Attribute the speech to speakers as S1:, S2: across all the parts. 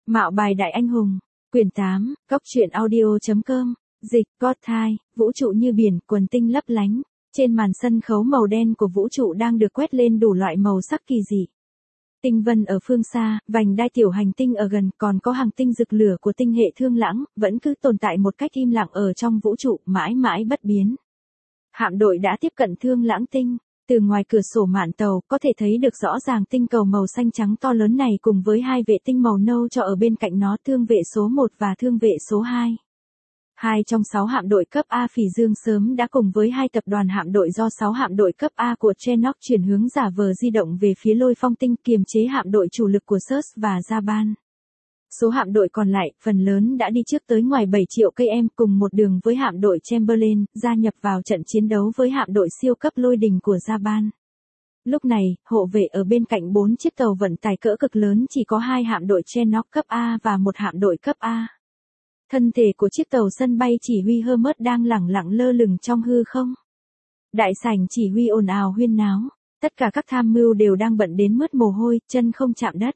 S1: Mạo bài đại anh hùng, quyển 8, góc truyện audio.com, dịch, God Thai, vũ trụ như biển, quần tinh lấp lánh. Trên màn sân khấu màu đen của vũ trụ đang được quét lên đủ loại màu sắc kỳ dị. Tinh vân ở phương xa, vành đai tiểu hành tinh ở gần, còn có hàng tinh rực lửa của tinh hệ Thương Lãng, vẫn cứ tồn tại một cách im lặng ở trong vũ trụ, mãi mãi bất biến. Hạm đội đã tiếp cận Thương Lãng tinh. Từ ngoài cửa sổ mạn tàu, có thể thấy được rõ ràng tinh cầu màu xanh trắng to lớn này cùng với hai vệ tinh màu nâu cho ở bên cạnh nó, thương vệ số 1 và thương vệ số 2. Hai trong 6 hạm đội cấp A Phỉ Dương sớm đã cùng với hai tập đoàn hạm đội do 6 hạm đội cấp A của Trenok chuyển hướng giả vờ di động về phía Lôi Phong tinh, kiềm chế hạm đội chủ lực của Search và Japan. Số hạm đội còn lại, phần lớn đã đi trước tới ngoài 7 triệu cây em, cùng một đường với hạm đội Chamberlain, gia nhập vào trận chiến đấu với hạm đội siêu cấp Lôi Đình của Japan. Lúc này, hộ vệ ở bên cạnh 4 chiếc tàu vận tải cỡ cực lớn chỉ có 2 hạm đội Trenok cấp A và một hạm đội cấp A. Thân thể của chiếc tàu sân bay chỉ huy Hermes đang lẳng lặng lơ lửng trong hư không. Đại sảnh chỉ huy ồn ào huyên náo, tất cả các tham mưu đều đang bận đến mướt mồ hôi, chân không chạm đất.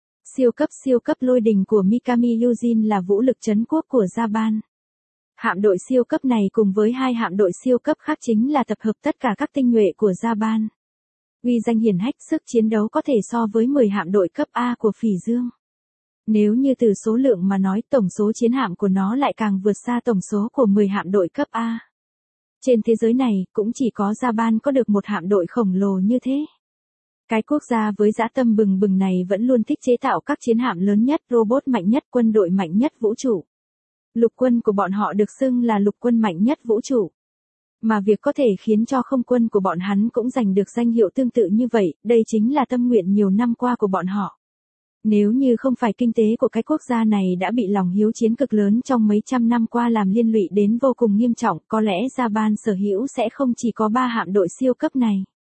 S1: Siêu cấp Lôi Đình của Mikami Yujin là vũ lực trấn quốc của Japan. Hạm đội siêu cấp này cùng với hai hạm đội siêu cấp khác chính là tập hợp tất cả các tinh nhuệ của Japan. Uy danh hiển hách, sức chiến đấu có thể so với 10 hạm đội cấp A của Phỉ Dương. Nếu như từ số lượng mà nói, tổng số chiến hạm của nó lại càng vượt xa tổng số của 10 hạm đội cấp A. Trên thế giới này, cũng chỉ có Japan có được một hạm đội khổng lồ như thế. Cái quốc gia với dã tâm bừng bừng này vẫn luôn thích chế tạo các chiến hạm lớn nhất, robot mạnh nhất, quân đội mạnh nhất vũ trụ. Lục quân của bọn họ được xưng là lục quân mạnh nhất vũ trụ. Mà việc có thể khiến cho không quân của bọn hắn cũng giành được danh hiệu tương tự như vậy, đây chính là tâm nguyện nhiều năm qua của bọn họ. Nếu như không phải kinh tế của cái quốc gia này đã bị lòng hiếu chiến cực lớn trong mấy trăm năm qua làm liên lụy đến vô cùng nghiêm trọng, có lẽ Japan sở hữu sẽ không chỉ có 3 hạm đội siêu cấp này.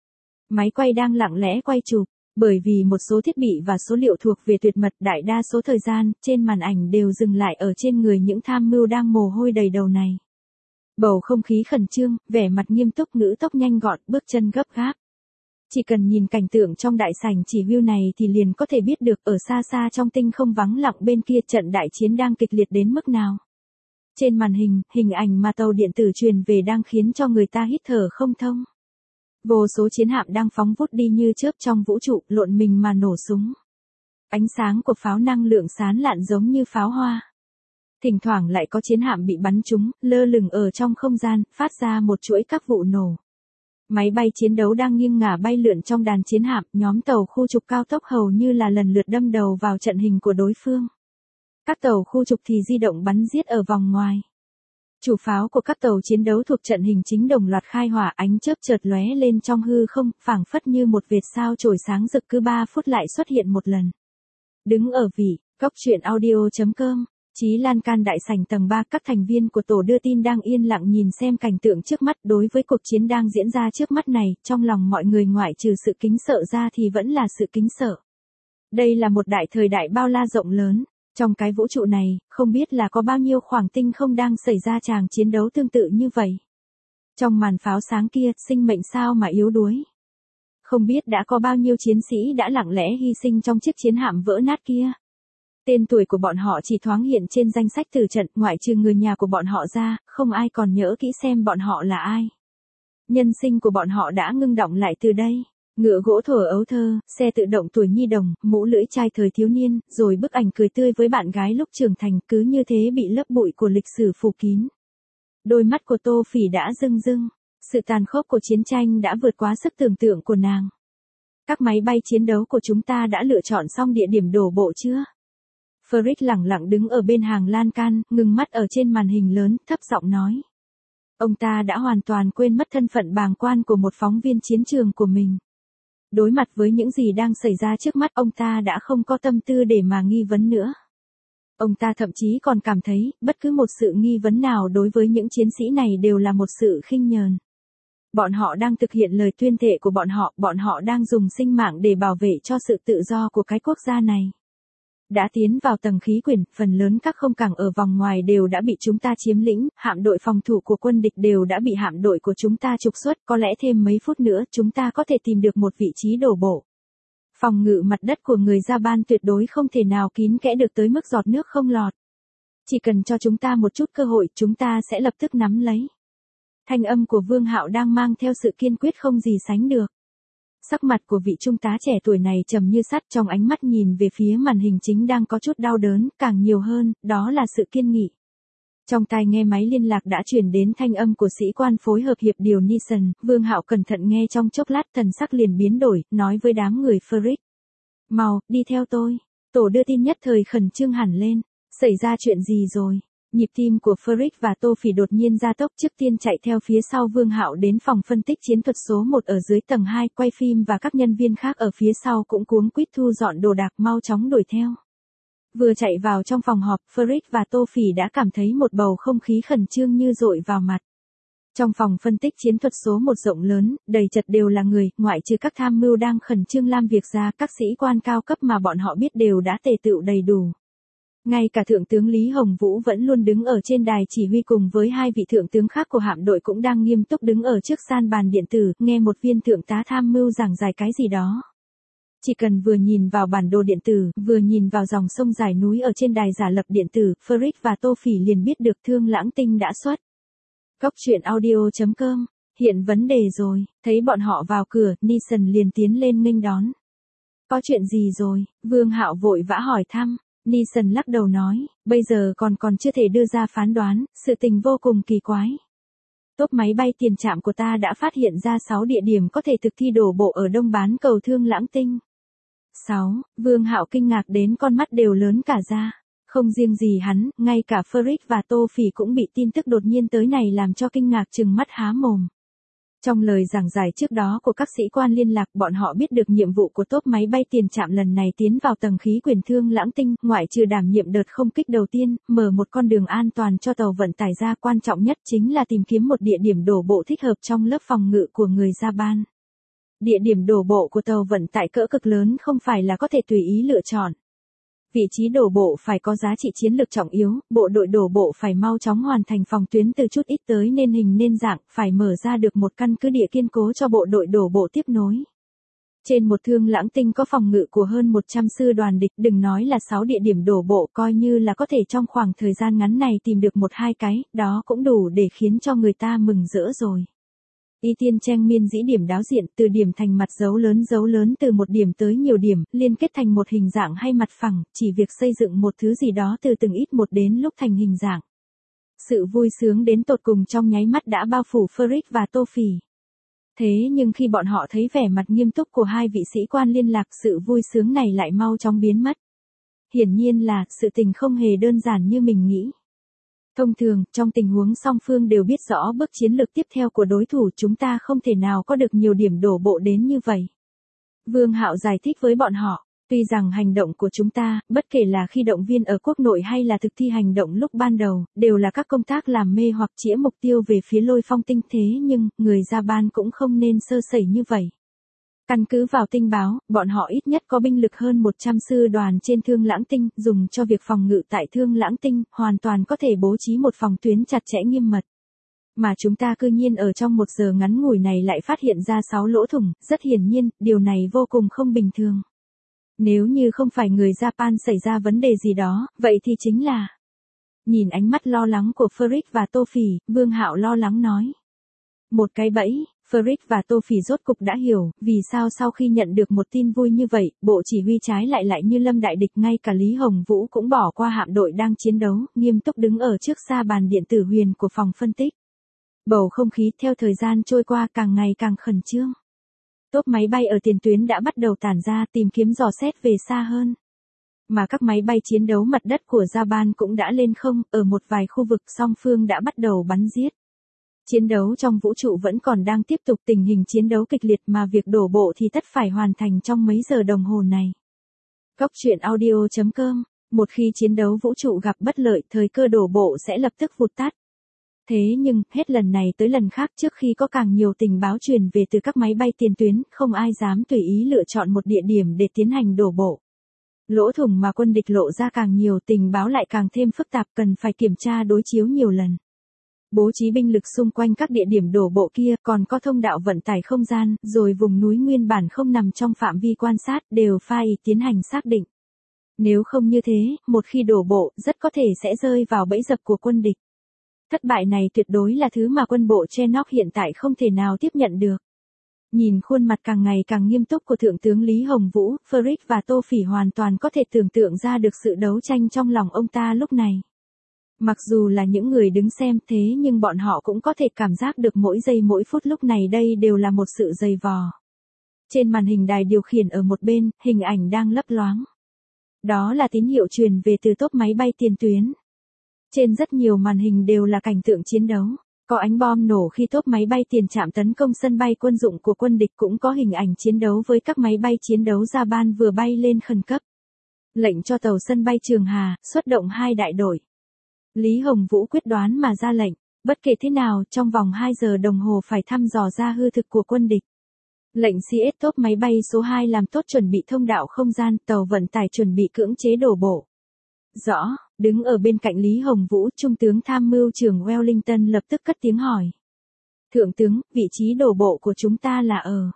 S1: Máy quay đang lặng lẽ quay chụp, bởi vì một số thiết bị và số liệu thuộc về tuyệt mật, đại đa số thời gian, trên màn ảnh đều dừng lại ở trên người những tham mưu đang mồ hôi đầy đầu này. Bầu không khí khẩn trương, vẻ mặt nghiêm túc, ngữ tốc nhanh gọn, bước chân gấp gáp. Chỉ cần nhìn cảnh tượng trong đại sảnh chỉ huy này thì liền có thể biết được ở xa xa trong tinh không vắng lặng bên kia trận đại chiến đang kịch liệt đến mức nào. Trên màn hình, hình ảnh mà tàu điện tử truyền về đang khiến cho người ta hít thở không thông. Vô số chiến hạm đang phóng vút đi như chớp trong vũ trụ, lộn mình mà nổ súng. Ánh sáng của pháo năng lượng sáng lạn giống như pháo hoa. Thỉnh thoảng lại có chiến hạm bị bắn trúng, lơ lửng ở trong không gian, phát ra một chuỗi các vụ nổ. Máy bay chiến đấu đang nghiêng ngả bay lượn trong đàn chiến hạm, nhóm tàu khu trục cao tốc hầu như là lần lượt đâm đầu vào trận hình của đối phương. Các tàu khu trục thì di động bắn giết ở vòng ngoài. Chủ pháo của các tàu chiến đấu thuộc trận hình chính đồng loạt khai hỏa, ánh chớp chợt lóe lên trong hư không, phảng phất như một vệt sao chổi sáng rực, cứ 3 phút lại xuất hiện một lần. Đứng ở vị, góc truyện audio.com, Chí Lan can đại sảnh tầng 3, các thành viên của tổ đưa tin đang yên lặng nhìn xem cảnh tượng trước mắt. Đối với cuộc chiến đang diễn ra trước mắt này, trong lòng mọi người ngoại trừ sự kính sợ ra thì vẫn là sự kính sợ. Đây là một đại thời đại bao la rộng lớn. Trong cái vũ trụ này, không biết là có bao nhiêu khoảng tinh không đang xảy ra tràng chiến đấu tương tự như vậy. Trong màn pháo sáng kia, sinh mệnh sao mà yếu đuối. Không biết đã có bao nhiêu chiến sĩ đã lặng lẽ hy sinh trong chiếc chiến hạm vỡ nát kia. Tên tuổi của bọn họ chỉ thoáng hiện trên danh sách tử trận, ngoại trừ người nhà của bọn họ ra, không ai còn nhớ kỹ xem bọn họ là ai. Nhân sinh của bọn họ đã ngưng đọng lại từ đây. Ngựa gỗ thuở ấu thơ, xe tự động tuổi nhi đồng, mũ lưỡi chai thời thiếu niên, rồi bức ảnh cười tươi với bạn gái lúc trưởng thành, cứ như thế bị lớp bụi của lịch sử phủ kín. Đôi mắt của Tô Phỉ đã rưng rưng, sự tàn khốc của chiến tranh đã vượt quá sức tưởng tượng của nàng. Các máy bay chiến đấu của chúng ta đã lựa chọn xong địa điểm đổ bộ chưa? Frick lẳng lặng đứng ở bên hàng lan can, ngừng mắt ở trên màn hình lớn, thấp giọng nói. Ông ta đã hoàn toàn quên mất thân phận bàng quan của một phóng viên chiến trường của mình. Đối mặt với những gì đang xảy ra trước mắt, ông ta đã không có tâm tư để mà nghi vấn nữa. Ông ta thậm chí còn cảm thấy, bất cứ một sự nghi vấn nào đối với những chiến sĩ này đều là một sự khinh nhờn. Bọn họ đang thực hiện lời tuyên thệ của bọn họ đang dùng sinh mạng để bảo vệ cho sự tự do của cái quốc gia này. Đã tiến vào tầng khí quyển, phần lớn các không cảng ở vòng ngoài đều đã bị chúng ta chiếm lĩnh, hạm đội phòng thủ của quân địch đều đã bị hạm đội của chúng ta trục xuất, có lẽ thêm mấy phút nữa chúng ta có thể tìm được một vị trí đổ bộ. Phòng ngự mặt đất của người Japan tuyệt đối không thể nào kín kẽ được tới mức giọt nước không lọt. Chỉ cần cho chúng ta một chút cơ hội, chúng ta sẽ lập tức nắm lấy. Thanh âm của Vương Hạo đang mang theo sự kiên quyết không gì sánh được. Sắc mặt của vị trung tá trẻ tuổi này trầm như sắt, trong ánh mắt nhìn về phía màn hình chính đang có chút đau đớn, càng nhiều hơn, đó là sự kiên nghị. Trong tai nghe máy liên lạc đã truyền đến thanh âm của sĩ quan phối hợp hiệp điều Nixon, Vương Hạo cẩn thận nghe trong chốc lát, thần sắc liền biến đổi, nói với đám người Frick. Mau, đi theo tôi. Tổ đưa tin nhất thời khẩn trương hẳn lên. Xảy ra chuyện gì rồi? Nhịp tim của Frick và Tô Phỉ đột nhiên gia tốc, trước tiên chạy theo phía sau Vương Hạo đến phòng phân tích chiến thuật số 1 ở dưới tầng 2, quay phim và các nhân viên khác ở phía sau cũng cuống quýt thu dọn đồ đạc mau chóng đuổi theo. Vừa chạy vào trong phòng họp, Frick và Tô Phỉ đã cảm thấy một bầu không khí khẩn trương như dội vào mặt. Trong phòng phân tích chiến thuật số 1 rộng lớn, đầy chật đều là người, ngoại trừ các tham mưu đang khẩn trương làm việc ra, các sĩ quan cao cấp mà bọn họ biết đều đã tề tựu đầy đủ. Ngay cả Thượng tướng Lý Hồng Vũ vẫn luôn đứng ở trên đài chỉ huy cùng với hai vị thượng tướng khác của hạm đội cũng đang nghiêm túc đứng ở trước san bàn điện tử, nghe một viên thượng tá tham mưu giảng giải cái gì đó. Chỉ cần vừa nhìn vào bản đồ điện tử, vừa nhìn vào dòng sông dài núi ở trên đài giả lập điện tử, Frick và Tô Phỉ liền biết được Thương Lãng Tinh đã xuất. Cóc truyện audio.com, hiện vấn đề rồi, thấy bọn họ vào cửa, Nixon liền tiến lên nghênh đón. Có chuyện gì rồi? Vương Hạo vội vã hỏi thăm. Nixon lắc đầu nói, bây giờ còn chưa thể đưa ra phán đoán, sự tình vô cùng kỳ quái. Tốp máy bay tiền trạm của ta đã phát hiện ra 6 địa điểm có thể thực thi đổ bộ ở đông bán cầu Thương Lãng Tinh. 6, Vương Hạo kinh ngạc đến con mắt đều lớn cả ra. Không riêng gì hắn, ngay cả Frick và Tô Phỉ cũng bị tin tức đột nhiên tới này làm cho kinh ngạc trừng mắt há mồm. Trong lời giảng giải trước đó của các sĩ quan liên lạc, bọn họ biết được nhiệm vụ của tốp máy bay tiền trạm lần này tiến vào tầng khí quyển Thương Lãng Tinh, ngoại trừ đảm nhiệm đợt không kích đầu tiên, mở một con đường an toàn cho tàu vận tải ra, quan trọng nhất chính là tìm kiếm một địa điểm đổ bộ thích hợp trong lớp phòng ngự của người Japan. Địa điểm đổ bộ của tàu vận tải cỡ cực lớn không phải là có thể tùy ý lựa chọn. Vị trí đổ bộ phải có giá trị chiến lược trọng yếu, bộ đội đổ bộ phải mau chóng hoàn thành phòng tuyến từ chút ít tới nên hình nên dạng, phải mở ra được một căn cứ địa kiên cố cho bộ đội đổ bộ tiếp nối. Trên một Thương Lãng Tinh có phòng ngự của hơn 100 sư đoàn địch, đừng nói là 6 địa điểm đổ bộ, coi như là có thể trong khoảng thời gian ngắn này tìm được 1-2 cái, đó cũng đủ để khiến cho người ta mừng rỡ rồi. Y Tiên Trang miên dĩ điểm đáo diện, từ điểm thành mặt dấu lớn từ một điểm tới nhiều điểm, liên kết thành một hình dạng hay mặt phẳng, chỉ việc xây dựng một thứ gì đó từ từng ít một đến lúc thành hình dạng. Sự vui sướng đến tột cùng trong nháy mắt đã bao phủ Frick và Tô Phỉ. Thế nhưng khi bọn họ thấy vẻ mặt nghiêm túc của hai vị sĩ quan liên lạc, sự vui sướng này lại mau chóng biến mất. Hiển nhiên là, sự tình không hề đơn giản như mình nghĩ. Thông thường, trong tình huống song phương đều biết rõ bước chiến lược tiếp theo của đối thủ, chúng ta không thể nào có được nhiều điểm đổ bộ đến như vậy. Vương Hạo giải thích với bọn họ, tuy rằng hành động của chúng ta, bất kể là khi động viên ở quốc nội hay là thực thi hành động lúc ban đầu, đều là các công tác làm mê hoặc chĩa mục tiêu về phía Lôi Phong Tinh, thế nhưng, người Japan cũng không nên sơ sẩy như vậy. Căn cứ vào tình báo, bọn họ ít nhất có binh lực hơn 100 sư đoàn trên Thương Lãng Tinh, dùng cho việc phòng ngự tại Thương Lãng Tinh, hoàn toàn có thể bố trí một phòng tuyến chặt chẽ nghiêm mật. Mà chúng ta cư nhiên ở trong 1 giờ ngắn ngủi này lại phát hiện ra 6 lỗ thủng, rất hiển nhiên, điều này vô cùng không bình thường. Nếu như không phải người Japan xảy ra vấn đề gì đó, vậy thì chính là... Nhìn ánh mắt lo lắng của Frick và Tô Phỉ, Vương Hạo lo lắng nói. Một cái bẫy. Frick và Tô Phỉ rốt cục đã hiểu, vì sao sau khi nhận được một tin vui như vậy, bộ chỉ huy trái lại như lâm đại địch, ngay cả Lý Hồng Vũ cũng bỏ qua hạm đội đang chiến đấu, nghiêm túc đứng ở trước sa bàn điện tử huyền của phòng phân tích. Bầu không khí theo thời gian trôi qua càng ngày càng khẩn trương. Tốp máy bay ở tiền tuyến đã bắt đầu tản ra tìm kiếm dò xét về xa hơn. Mà các máy bay chiến đấu mặt đất của Japan cũng đã lên không, ở một vài khu vực song phương đã bắt đầu bắn giết. Chiến đấu trong vũ trụ vẫn còn đang tiếp tục, tình hình chiến đấu kịch liệt mà việc đổ bộ thì tất phải hoàn thành trong mấy giờ đồng hồ này. Cóc truyện audio.com, một khi chiến đấu vũ trụ gặp bất lợi, thời cơ đổ bộ sẽ lập tức vụt tắt. Thế nhưng, hết lần này tới lần khác, trước khi có càng nhiều tình báo truyền về từ các máy bay tiền tuyến, không ai dám tùy ý lựa chọn một địa điểm để tiến hành đổ bộ. Lỗ thủng mà quân địch lộ ra càng nhiều, tình báo lại càng thêm phức tạp, cần phải kiểm tra đối chiếu nhiều lần. bố trí binh lực xung quanh các địa điểm đổ bộ kia, còn có thông đạo vận tải không gian, rồi vùng núi nguyên bản không nằm trong phạm vi quan sát, đều phải tiến hành xác định. Nếu không như thế, một khi đổ bộ, rất có thể sẽ rơi vào bẫy dập của quân địch. Thất bại này tuyệt đối là thứ mà quân bộ Chernobyl hiện tại không thể nào tiếp nhận được. Nhìn khuôn mặt càng ngày càng nghiêm túc của Thượng tướng Lý Hồng Vũ, Frick và Tô Phỉ hoàn toàn có thể tưởng tượng ra được sự đấu tranh trong lòng ông ta lúc này. Mặc dù là những người đứng xem thế nhưng bọn họ cũng có thể cảm giác được mỗi giây mỗi phút lúc này đây đều là một sự dày vò. Trên màn hình đài điều khiển ở một bên, hình ảnh đang lấp loáng. Đó là tín hiệu truyền về từ tốp máy bay tiền tuyến. Trên rất nhiều màn hình đều là cảnh tượng chiến đấu. Có ánh bom nổ khi tốp máy bay tiền trạm tấn công sân bay quân dụng của quân địch, cũng có hình ảnh chiến đấu với các máy bay chiến đấu Japan vừa bay lên khẩn cấp. Lệnh cho tàu sân bay Trường Hà, xuất động 2 đại đội. Lý Hồng Vũ quyết đoán mà ra lệnh, bất kể thế nào trong vòng 2 giờ đồng hồ phải thăm dò ra hư thực của quân địch. Lệnh CS tốp máy bay số 2 làm tốt chuẩn bị thông đạo không gian, tàu vận tải chuẩn bị cưỡng chế đổ bộ. Rõ, đứng ở bên cạnh Lý Hồng Vũ, Trung tướng tham mưu trưởng Wellington lập tức cất tiếng hỏi. Thượng tướng, vị trí đổ bộ của chúng ta là ở.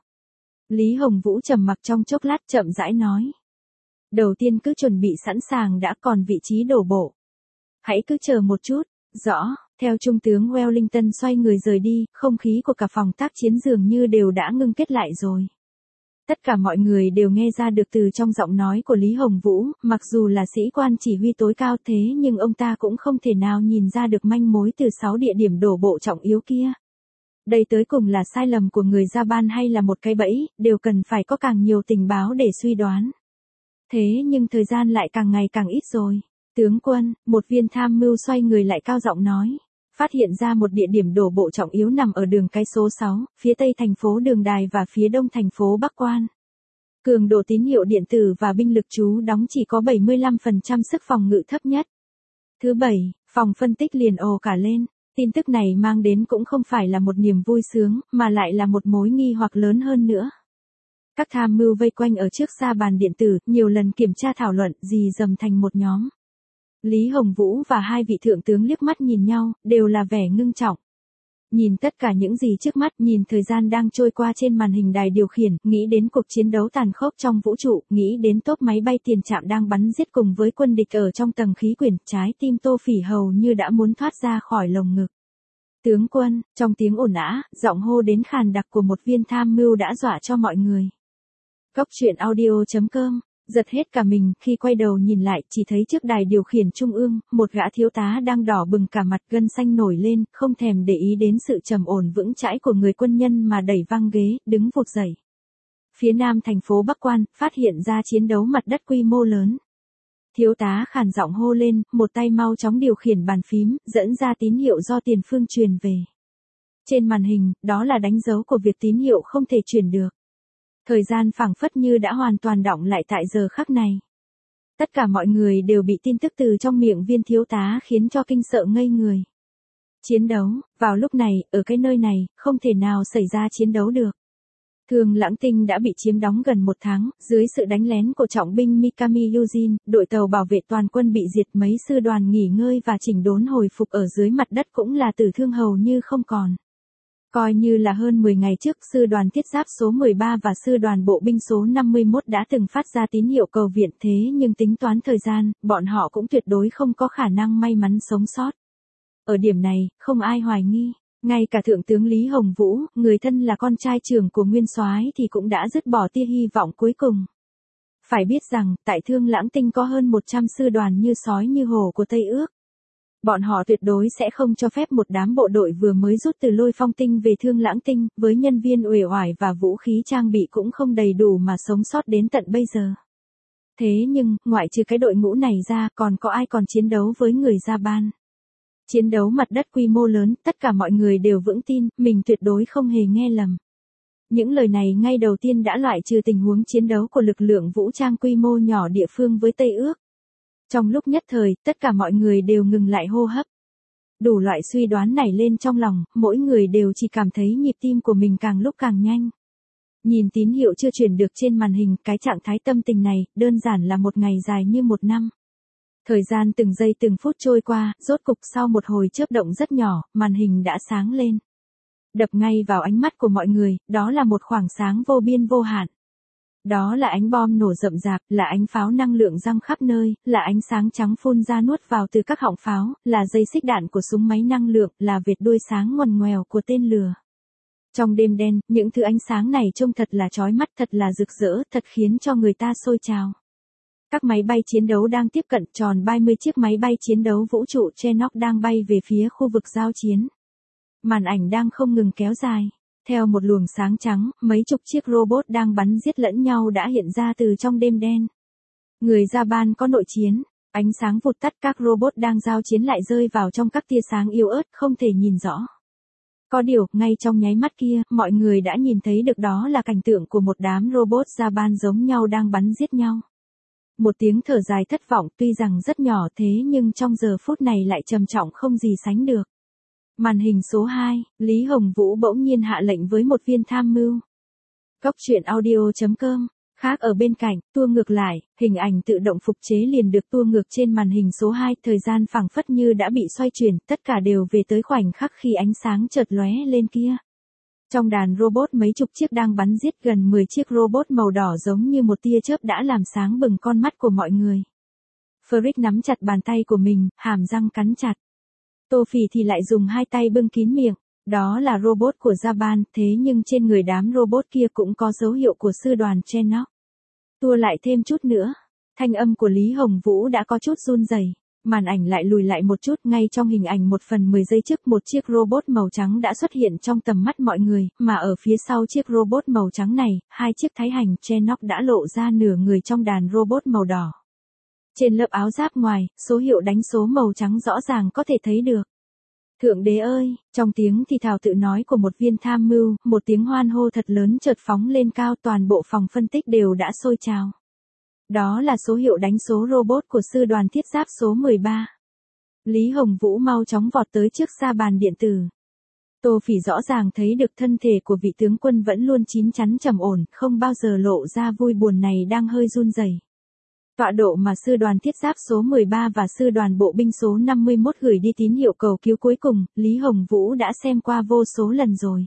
S1: Lý Hồng Vũ trầm mặc trong chốc lát chậm rãi nói. Đầu tiên cứ chuẩn bị sẵn sàng đã, còn vị trí đổ bộ. Hãy cứ chờ một chút. Rõ, theo Trung tướng Wellington xoay người rời đi, không khí của cả phòng tác chiến dường như đều đã ngưng kết lại rồi. Tất cả mọi người đều nghe ra được từ trong giọng nói của Lý Hồng Vũ, mặc dù là sĩ quan chỉ huy tối cao thế nhưng ông ta cũng không thể nào nhìn ra được manh mối từ 6 địa điểm đổ bộ trọng yếu kia. Đây tới cùng là sai lầm của người Japan hay là một cái bẫy, đều cần phải có càng nhiều tình báo để suy đoán. Thế nhưng thời gian lại càng ngày càng ít rồi. Tướng quân, một viên tham mưu xoay người lại cao giọng nói. Phát hiện ra một địa điểm đổ bộ trọng yếu nằm ở đường cái số 6, phía tây thành phố Đường Đài và phía đông thành phố Bắc Quan. Cường độ tín hiệu điện tử và binh lực trú đóng chỉ có 75% sức phòng ngự thấp nhất. Thứ 7, phòng phân tích liền ồ cả lên. Tin tức này mang đến cũng không phải là một niềm vui sướng, mà lại là một mối nghi hoặc lớn hơn nữa. Các tham mưu vây quanh ở trước xa bàn điện tử, nhiều lần kiểm tra thảo luận, rì rầm thành một nhóm. Lý Hồng Vũ và 2 vị thượng tướng liếc mắt nhìn nhau, đều là vẻ ngưng trọng. Nhìn tất cả những gì trước mắt, nhìn thời gian đang trôi qua trên màn hình đài điều khiển, nghĩ đến cuộc chiến đấu tàn khốc trong vũ trụ, nghĩ đến tốp máy bay tiền trạm đang bắn giết cùng với quân địch ở trong tầng khí quyển, trái tim Tô Phỉ hầu như đã muốn thoát ra khỏi lồng ngực. Tướng quân, trong tiếng ồn ào, giọng hô đến khàn đặc của một viên tham mưu đã dọa cho mọi người. Cóc truyện audio.com Giật hết cả mình, khi quay đầu nhìn lại, chỉ thấy trước đài điều khiển trung ương, một gã thiếu tá đang đỏ bừng cả mặt, gân xanh nổi lên, không thèm để ý đến sự trầm ổn vững chãi của người quân nhân mà đẩy văng ghế, đứng vụt dậy. Phía nam thành phố Bắc Quan, phát hiện ra chiến đấu mặt đất quy mô lớn. Thiếu tá khàn giọng hô lên, một tay mau chóng điều khiển bàn phím, dẫn ra tín hiệu do tiền phương truyền về. Trên màn hình, đó là đánh dấu của việc tín hiệu không thể truyền được. Thời gian phảng phất như đã hoàn toàn đọng lại tại giờ khắc này. Tất cả mọi người đều bị tin tức từ trong miệng viên thiếu tá khiến cho kinh sợ ngây người. Chiến đấu, vào lúc này, ở cái nơi này, không thể nào xảy ra chiến đấu được. Thương Lãng Tinh đã bị chiếm đóng gần 1 tháng, dưới sự đánh lén của trọng binh Mikami Yujin, đội tàu bảo vệ toàn quân bị diệt, mấy sư đoàn nghỉ ngơi và chỉnh đốn hồi phục ở dưới mặt đất cũng là tử thương hầu như không còn. Coi như là hơn 10 ngày trước, sư đoàn thiết giáp số 13 và sư đoàn bộ binh số 51 đã từng phát ra tín hiệu cầu viện, thế nhưng tính toán thời gian, bọn họ cũng tuyệt đối không có khả năng may mắn sống sót. Ở điểm này, không ai hoài nghi, ngay cả Thượng tướng Lý Hồng Vũ, người thân là con trai trưởng của Nguyên Soái thì cũng đã dứt bỏ tia hy vọng cuối cùng. Phải biết rằng, tại Thương Lãng Tinh có hơn 100 sư đoàn như sói như hổ của Tây Ước. Bọn họ tuyệt đối sẽ không cho phép một đám bộ đội vừa mới rút từ Lôi Phong Tinh về Thương Lãng Tinh, với nhân viên uể oải và vũ khí trang bị cũng không đầy đủ mà sống sót đến tận bây giờ. Thế nhưng, ngoại trừ cái đội ngũ này ra, còn có ai còn chiến đấu với người Japan? Chiến đấu mặt đất quy mô lớn, tất cả mọi người đều vững tin, mình tuyệt đối không hề nghe lầm. Những lời này ngay đầu tiên đã loại trừ tình huống chiến đấu của lực lượng vũ trang quy mô nhỏ địa phương với Tây Ước. Trong lúc nhất thời, tất cả mọi người đều ngừng lại hô hấp. Đủ loại suy đoán nảy lên trong lòng, mỗi người đều chỉ cảm thấy nhịp tim của mình càng lúc càng nhanh. Nhìn tín hiệu chưa truyền được trên màn hình, cái trạng thái tâm tình này, đơn giản là một ngày dài như một năm. Thời gian từng giây từng phút trôi qua, rốt cục sau một hồi chớp động rất nhỏ, màn hình đã sáng lên. Đập ngay vào ánh mắt của mọi người, đó là một khoảng sáng vô biên vô hạn. Đó là ánh bom nổ rậm rạp, là ánh pháo năng lượng răng khắp nơi, là ánh sáng trắng phun ra nuốt vào từ các họng pháo, là dây xích đạn của súng máy năng lượng, là vệt đuôi sáng ngoằn ngoèo của tên lửa. Trong đêm đen, những thứ ánh sáng này trông thật là chói mắt, thật là rực rỡ, thật khiến cho người ta sôi trào. Các máy bay chiến đấu đang tiếp cận, tròn 30 chiếc máy bay chiến đấu vũ trụ Chinook đang bay về phía khu vực giao chiến. Màn ảnh đang không ngừng kéo dài. Theo một luồng sáng trắng, mấy chục chiếc robot đang bắn giết lẫn nhau đã hiện ra từ trong đêm đen. Người Japan có nội chiến, ánh sáng vụt tắt, các robot đang giao chiến lại rơi vào trong các tia sáng yếu ớt, không thể nhìn rõ. Có điều, ngay trong nháy mắt kia, mọi người đã nhìn thấy được đó là cảnh tượng của một đám robot Japan giống nhau đang bắn giết nhau. Một tiếng thở dài thất vọng, tuy rằng rất nhỏ thế nhưng trong giờ phút này lại trầm trọng không gì sánh được. Màn hình số 2, Lý Hồng Vũ bỗng nhiên hạ lệnh với một viên tham mưu. Góc truyện audio.com. Khác ở bên cạnh, tua ngược lại, hình ảnh tự động phục chế liền được tua ngược trên màn hình số 2, thời gian phảng phất như đã bị xoay chuyển, tất cả đều về tới khoảnh khắc khi ánh sáng chợt lóe lên kia. Trong đàn robot mấy chục chiếc đang bắn giết, gần 10 chiếc robot màu đỏ giống như một tia chớp đã làm sáng bừng con mắt của mọi người. Frick nắm chặt bàn tay của mình, hàm răng cắn chặt. Tô Phỉ thì lại dùng hai tay bưng kín miệng. Đó là robot của Japan, thế nhưng trên người đám robot kia cũng có dấu hiệu của sư đoàn Chinook. Tua lại thêm chút nữa. Thanh âm của Lý Hồng Vũ đã có chút run rẩy. Màn ảnh lại lùi lại một chút, ngay trong hình ảnh 1/10 giây trước một chiếc robot màu trắng đã xuất hiện trong tầm mắt mọi người, mà ở phía sau chiếc robot màu trắng này, hai chiếc thái hành Chinook đã lộ ra nửa người trong đàn robot màu đỏ. Trên lớp áo giáp ngoài, số hiệu đánh số màu trắng rõ ràng có thể thấy được. Thượng đế ơi, trong tiếng thì thào tự nói của một viên tham mưu, một tiếng hoan hô thật lớn chợt phóng lên cao, toàn bộ phòng phân tích đều đã sôi trào. Đó là số hiệu đánh số robot của sư đoàn thiết giáp số 13. Lý Hồng Vũ mau chóng vọt tới trước sa bàn điện tử. Tô Phỉ rõ ràng thấy được thân thể của vị tướng quân vẫn luôn chín chắn trầm ổn, không bao giờ lộ ra vui buồn này đang hơi run rẩy. Tọa độ mà sư đoàn thiết giáp số 13 và sư đoàn bộ binh số 51 gửi đi tín hiệu cầu cứu cuối cùng, Lý Hồng Vũ đã xem qua vô số lần rồi.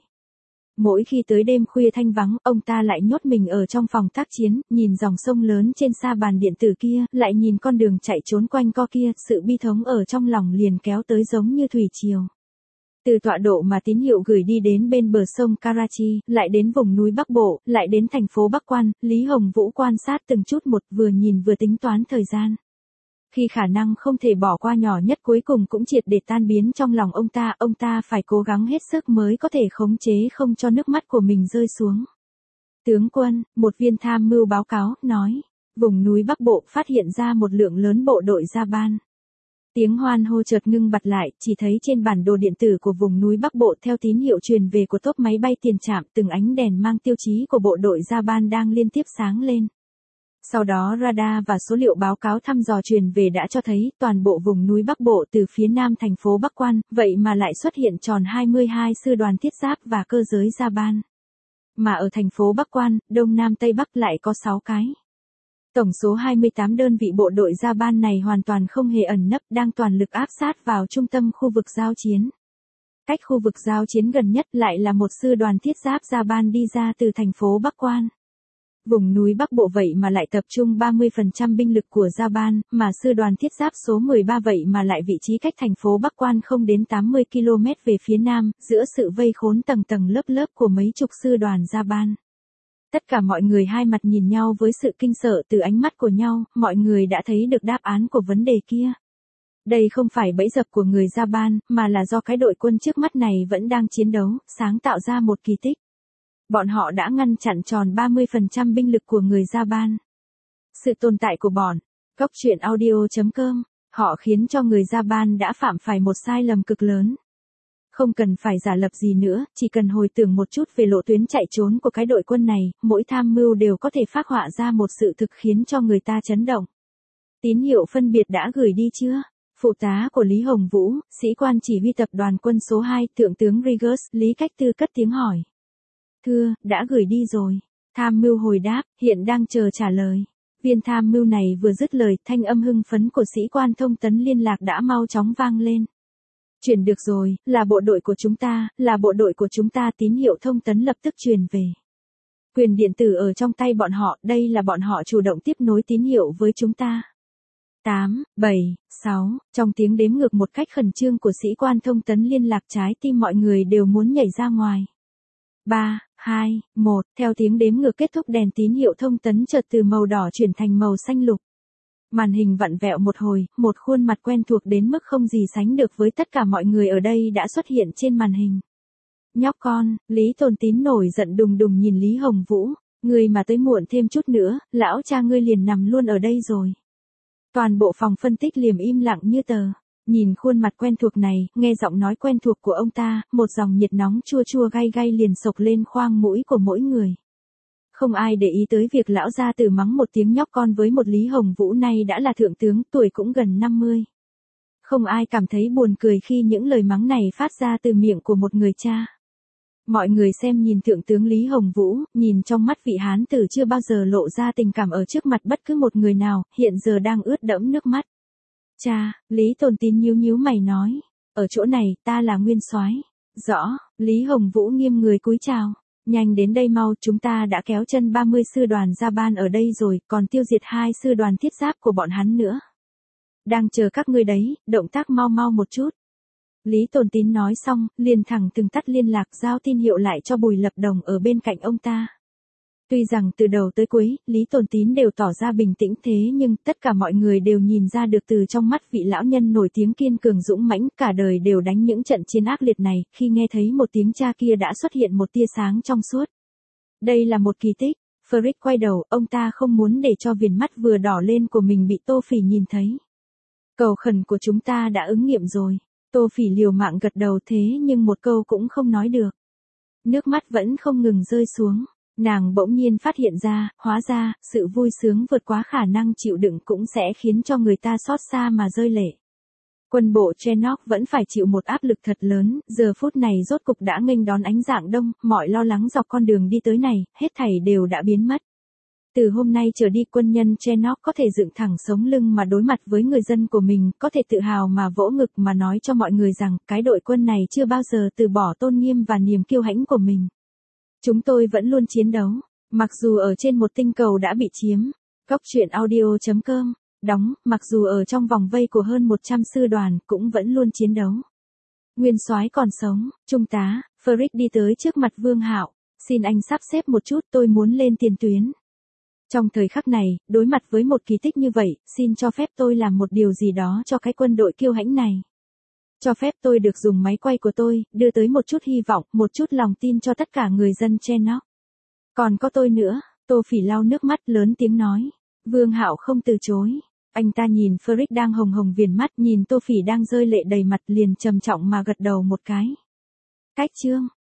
S1: Mỗi khi tới đêm khuya thanh vắng, ông ta lại nhốt mình ở trong phòng tác chiến, nhìn dòng sông lớn trên sa bàn điện tử kia, lại nhìn con đường chạy trốn quanh co kia, sự bi thống ở trong lòng liền kéo tới giống như thủy triều. Từ tọa độ mà tín hiệu gửi đi đến bên bờ sông Karachi, lại đến vùng núi Bắc Bộ, lại đến thành phố Bắc Quan, Lý Hồng Vũ quan sát từng chút một, vừa nhìn vừa tính toán thời gian. Khi khả năng không thể bỏ qua nhỏ nhất cuối cùng cũng triệt để tan biến trong lòng ông ta phải cố gắng hết sức mới có thể khống chế không cho nước mắt của mình rơi xuống. Tướng quân, một viên tham mưu báo cáo, nói, vùng núi Bắc Bộ phát hiện ra một lượng lớn bộ đội Japan. Tiếng hoan hô chợt ngưng bặt lại, chỉ thấy trên bản đồ điện tử của vùng núi Bắc Bộ theo tín hiệu truyền về của tốp máy bay tiền trạm, từng ánh đèn mang tiêu chí của bộ đội Japan đang liên tiếp sáng lên. Sau đó radar và số liệu báo cáo thăm dò truyền về đã cho thấy toàn bộ vùng núi Bắc Bộ từ phía nam thành phố Bắc Quan, vậy mà lại xuất hiện tròn 22 sư đoàn thiết giáp và cơ giới Japan. Mà ở thành phố Bắc Quan, Đông Nam Tây Bắc lại có 6 cái. Tổng số 28 đơn vị bộ đội Japan này hoàn toàn không hề ẩn nấp, đang toàn lực áp sát vào trung tâm khu vực giao chiến. Cách khu vực giao chiến gần nhất lại là một sư đoàn thiết giáp Japan đi ra từ thành phố Bắc Quan. Vùng núi Bắc Bộ vậy mà lại tập trung 30% binh lực của Japan, mà sư đoàn thiết giáp số 13 vậy mà lại vị trí cách thành phố Bắc Quan không đến 80 km về phía nam, giữa sự vây khốn tầng tầng lớp lớp của mấy chục sư đoàn Japan. Tất cả mọi người hai mặt nhìn nhau với sự kinh sợ, từ ánh mắt của nhau, mọi người đã thấy được đáp án của vấn đề kia. Đây không phải bẫy dập của người Japan, mà là do cái đội quân trước mắt này vẫn đang chiến đấu, sáng tạo ra một kỳ tích. Bọn họ đã ngăn chặn tròn 30% binh lực của người Japan. Sự tồn tại của bọn, góc truyện audio.com, họ khiến cho người Japan đã phạm phải một sai lầm cực lớn. Không cần phải giả lập gì nữa, chỉ cần hồi tưởng một chút về lộ tuyến chạy trốn của cái đội quân này, mỗi tham mưu đều có thể phác họa ra một sự thực khiến cho người ta chấn động. Tín hiệu phân biệt đã gửi đi chưa? Phụ tá của Lý Hồng Vũ, sĩ quan chỉ huy tập đoàn quân số 2, Thượng tướng Rigus, Lý Cách Tư cất tiếng hỏi. Thưa, đã gửi đi rồi. Tham mưu hồi đáp, hiện đang chờ trả lời. Viên tham mưu này vừa dứt lời, thanh âm hưng phấn của sĩ quan thông tấn liên lạc đã mau chóng vang lên. Chuyển được rồi, là bộ đội của chúng ta, là bộ đội của chúng ta, tín hiệu thông tấn lập tức truyền về. Quyền điện tử ở trong tay bọn họ, đây là bọn họ chủ động tiếp nối tín hiệu với chúng ta. 8, 7, 6, trong tiếng đếm ngược một cách khẩn trương của sĩ quan thông tấn liên lạc, trái tim mọi người đều muốn nhảy ra ngoài. 3, 2, 1, theo tiếng đếm ngược kết thúc, đèn tín hiệu thông tấn chợt từ màu đỏ chuyển thành màu xanh lục. Màn hình vặn vẹo một hồi, một khuôn mặt quen thuộc đến mức không gì sánh được với tất cả mọi người ở đây đã xuất hiện trên màn hình. Nhóc con, Lý Tồn Tín nổi giận đùng đùng nhìn Lý Hồng Vũ, ngươi mà tới muộn thêm chút nữa, lão cha ngươi liền nằm luôn ở đây rồi. Toàn bộ phòng phân tích liềm im lặng như tờ. Nhìn khuôn mặt quen thuộc này, nghe giọng nói quen thuộc của ông ta, một dòng nhiệt nóng chua chua gay gay liền xộc lên khoang mũi của mỗi người. Không ai để ý tới việc lão gia tử mắng một tiếng nhóc con với một Lý Hồng Vũ nay đã là thượng tướng, tuổi cũng gần 50. Không ai cảm thấy buồn cười khi những lời mắng này phát ra từ miệng của một người cha. Mọi người xem nhìn thượng tướng Lý Hồng Vũ, nhìn trong mắt vị hán tử chưa bao giờ lộ ra tình cảm ở trước mặt bất cứ một người nào, hiện giờ đang ướt đẫm nước mắt. Cha, Lý Tồn Tín nhíu nhíu mày nói, ở chỗ này, ta là nguyên soái. Rõ, Lý Hồng Vũ nghiêm người cúi chào. Nhanh đến đây mau, chúng ta đã kéo chân 30 sư đoàn ra ban ở đây rồi, còn tiêu diệt 2 sư đoàn thiết giáp của bọn hắn nữa. Đang chờ các ngươi đấy, động tác mau mau một chút. Lý Tồn Tín nói xong, liền thẳng từng tắt liên lạc, giao tin hiệu lại cho Bùi Lập Đồng ở bên cạnh ông ta. Tuy rằng từ đầu tới cuối, Lý Tồn Tín đều tỏ ra bình tĩnh, thế nhưng tất cả mọi người đều nhìn ra được từ trong mắt vị lão nhân nổi tiếng kiên cường dũng mãnh, cả đời đều đánh những trận chiến ác liệt này, khi nghe thấy một tiếng cha kia đã xuất hiện một tia sáng trong suốt. Đây là một kỳ tích. Frick quay đầu, ông ta không muốn để cho viền mắt vừa đỏ lên của mình bị Tô Phỉ nhìn thấy. Cầu khẩn của chúng ta đã ứng nghiệm rồi. Tô Phỉ liều mạng gật đầu, thế nhưng một câu cũng không nói được. Nước mắt vẫn không ngừng rơi xuống. Nàng bỗng nhiên phát hiện ra, hóa ra, sự vui sướng vượt quá khả năng chịu đựng cũng sẽ khiến cho người ta xót xa mà rơi lệ. Quân bộ Chernock vẫn phải chịu một áp lực thật lớn, giờ phút này rốt cục đã nghênh đón ánh rạng đông, mọi lo lắng dọc con đường đi tới này, hết thảy đều đã biến mất. Từ hôm nay trở đi, quân nhân Chernock có thể dựng thẳng sống lưng mà đối mặt với người dân của mình, có thể tự hào mà vỗ ngực mà nói cho mọi người rằng, cái đội quân này chưa bao giờ từ bỏ tôn nghiêm và niềm kiêu hãnh của mình. Chúng tôi vẫn luôn chiến đấu, mặc dù ở trên một tinh cầu đã bị chiếm. Góc truyện audio.com, đóng, mặc dù ở trong vòng vây của hơn 100 sư đoàn, cũng vẫn luôn chiến đấu. Nguyên soái còn sống, trung tá, Frick đi tới trước mặt Vương Hạo, xin anh sắp xếp một chút, tôi muốn lên tiền tuyến. Trong thời khắc này, đối mặt với một kỳ tích như vậy, xin cho phép tôi làm một điều gì đó cho cái quân đội kiêu hãnh này. Cho phép tôi được dùng máy quay của tôi, đưa tới một chút hy vọng, một chút lòng tin cho tất cả người dân Chernock. Còn có tôi nữa, Tô Phỉ lau nước mắt lớn tiếng nói. Vương Hạo không từ chối. Anh ta nhìn Frick đang hồng hồng viền mắt, nhìn Tô Phỉ đang rơi lệ đầy mặt, liền trầm trọng mà gật đầu một cái. Cách chương.